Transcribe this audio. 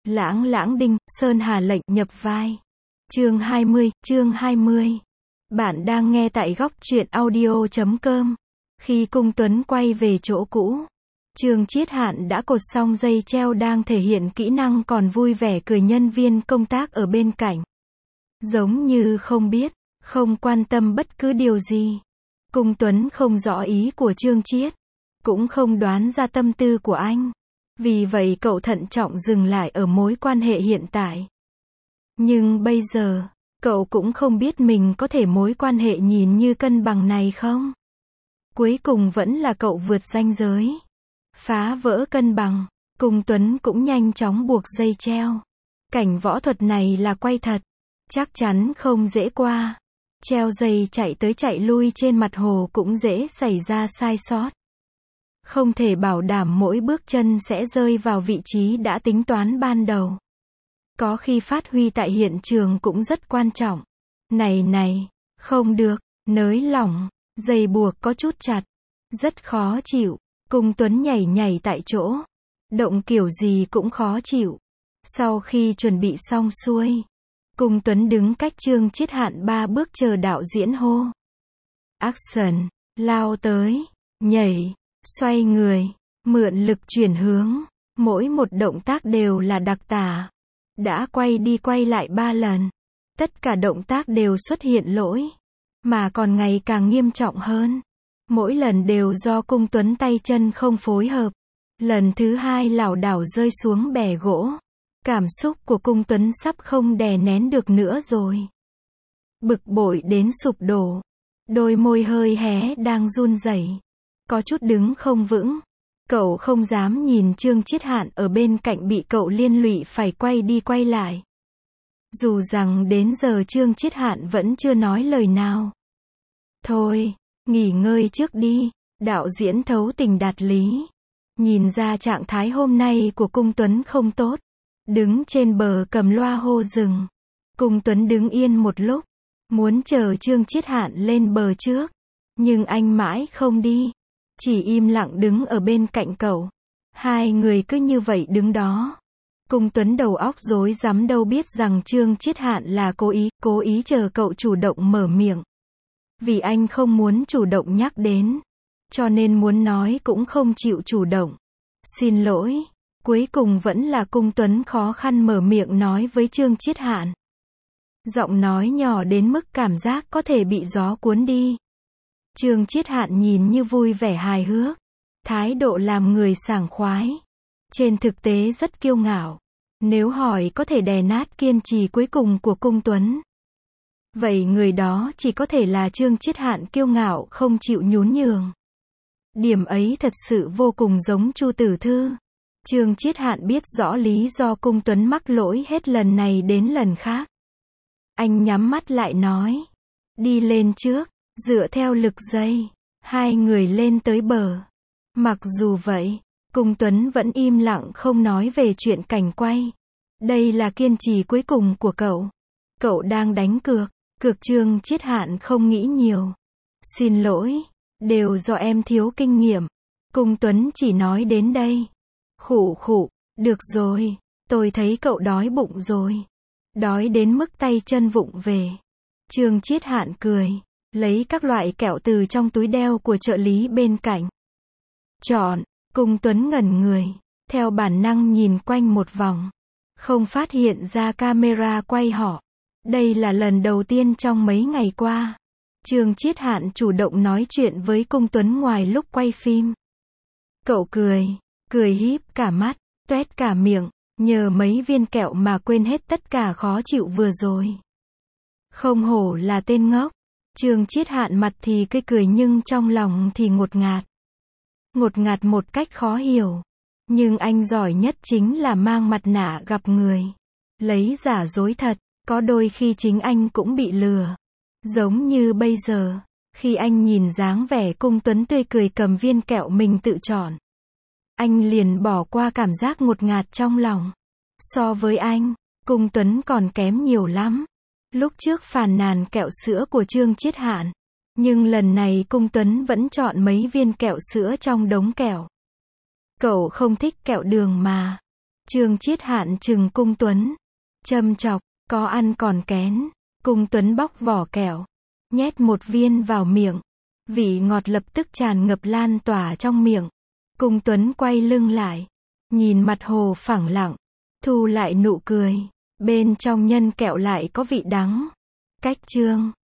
Lãng lãng đinh, Sơn Hà lệnh nhập vai. Chương 20. Bạn đang nghe tại góc truyện audio.com. Khi Cung Tuấn quay về chỗ cũ, Trương Chiết Hạn đã cột xong dây treo đang thể hiện kỹ năng còn vui vẻ cười nhân viên công tác ở bên cạnh. Giống như không biết, không quan tâm bất cứ điều gì. Cung Tuấn không rõ ý của Trương Chiết, cũng không đoán ra tâm tư của anh. Vì vậy cậu thận trọng dừng lại ở mối quan hệ hiện tại. Nhưng bây giờ, cậu cũng không biết mình có thể mối quan hệ nhìn như cân bằng này không? Cuối cùng vẫn là cậu vượt ranh giới. Phá vỡ cân bằng, Cung Tuấn cũng nhanh chóng buộc dây treo. Cảnh võ thuật này là quay thật, chắc chắn không dễ qua. Treo dây chạy tới chạy lui trên mặt hồ cũng dễ xảy ra sai sót. Không thể bảo đảm mỗi bước chân sẽ rơi vào vị trí đã tính toán ban đầu. Có khi phát huy tại hiện trường cũng rất quan trọng. Này, không được, nới lỏng, dây buộc có chút chặt. Rất khó chịu. Cung Tuấn nhảy tại chỗ. Động kiểu gì cũng khó chịu. Sau khi chuẩn bị xong xuôi, Cung Tuấn đứng cách Trương Chiết Hạn 3 bước chờ đạo diễn hô. Action, lao tới, nhảy, xoay người, mượn lực chuyển hướng. Mỗi một động tác đều là đặc tả. Đã quay đi quay lại 3 lần. Tất cả động tác đều xuất hiện lỗi. Mà còn ngày càng nghiêm trọng hơn. Mỗi lần đều do Cung Tuấn tay chân không phối hợp. Lần thứ 2 lảo đảo rơi xuống bè gỗ. Cảm xúc của Cung Tuấn sắp không đè nén được nữa rồi. Bực bội đến sụp đổ. Đôi môi hơi hé đang run rẩy. Có chút đứng không vững. Cậu không dám nhìn Trương Chiết Hạn ở bên cạnh bị cậu liên lụy phải quay đi quay lại. Dù rằng đến giờ Trương Chiết Hạn vẫn chưa nói lời nào. Thôi, nghỉ ngơi trước đi, đạo diễn thấu tình đạt lý. Nhìn ra trạng thái hôm nay của Cung Tuấn không tốt. Đứng trên bờ cầm loa hô dừng. Cung Tuấn đứng yên một lúc. Muốn chờ Trương Chiết Hạn lên bờ trước. Nhưng anh mãi không đi. Chỉ im lặng đứng ở bên cạnh cậu. Hai người cứ như vậy đứng đó. Cung Tuấn đầu óc rối rắm đâu biết rằng Trương Chiết Hạn là cố ý chờ cậu chủ động mở miệng. Vì anh không muốn chủ động nhắc đến. Cho nên muốn nói cũng không chịu chủ động. Xin lỗi. Cuối cùng vẫn là Cung Tuấn khó khăn mở miệng nói với Trương Chiết Hạn. Giọng nói nhỏ đến mức cảm giác có thể bị gió cuốn đi. Trương Chiết Hạn nhìn như vui vẻ hài hước. Thái độ làm người sảng khoái. Trên thực tế rất kiêu ngạo. Nếu hỏi có thể đè nát kiên trì cuối cùng của Cung Tuấn. Vậy người đó chỉ có thể là Trương Chiết Hạn kiêu ngạo không chịu nhún nhường. Điểm ấy thật sự vô cùng giống Chu Tử Thư. Trương Chiết Hạn biết rõ lý do Cung Tuấn mắc lỗi hết lần này đến lần khác. Anh nhắm mắt lại nói. Đi lên trước, dựa theo lực dây. Hai người lên tới bờ. Mặc dù vậy, Cung Tuấn vẫn im lặng không nói về chuyện cảnh quay. Đây là kiên trì cuối cùng của cậu. Cậu đang đánh cược. Cược Trương Chiết Hạn không nghĩ nhiều. Xin lỗi, đều do em thiếu kinh nghiệm. Cung Tuấn chỉ nói đến đây. Khụ, được rồi, tôi thấy cậu đói bụng rồi. Đói đến mức tay chân vụng về. Trương Chiết Hạn cười, lấy các loại kẹo từ trong túi đeo của trợ lý bên cạnh. Chọn, Cung Tuấn ngẩn người, theo bản năng nhìn quanh một vòng. Không phát hiện ra camera quay họ. Đây là lần đầu tiên trong mấy ngày qua. Trương Chiết Hạn chủ động nói chuyện với Cung Tuấn ngoài lúc quay phim. Cậu cười híp cả mắt, toét cả miệng, nhờ mấy viên kẹo mà quên hết tất cả khó chịu vừa rồi. Không hổ là tên ngốc. Trương Chiết Hạn mặt thì cười nhưng trong lòng thì ngột ngạt. Ngột ngạt một cách khó hiểu. Nhưng anh giỏi nhất chính là mang mặt nạ gặp người. Lấy giả dối thật. Có đôi khi chính anh cũng bị lừa. Giống như bây giờ, khi anh nhìn dáng vẻ Cung Tuấn tươi cười cầm viên kẹo mình tự chọn. Anh liền bỏ qua cảm giác ngột ngạt trong lòng. So với anh, Cung Tuấn còn kém nhiều lắm. Lúc trước phàn nàn kẹo sữa của Trương Chiết Hạn. Nhưng lần này Cung Tuấn vẫn chọn mấy viên kẹo sữa trong đống kẹo. Cậu không thích kẹo đường mà. Trương Chiết Hạn trừng Cung Tuấn. Châm chọc, có ăn còn kén. Cung Tuấn bóc vỏ kẹo. Nhét một viên vào miệng. Vị ngọt lập tức tràn ngập lan tỏa trong miệng. Cung Tuấn quay lưng lại. Nhìn mặt hồ phẳng lặng. Thu lại nụ cười. Bên trong nhân kẹo lại có vị đắng. Cách chương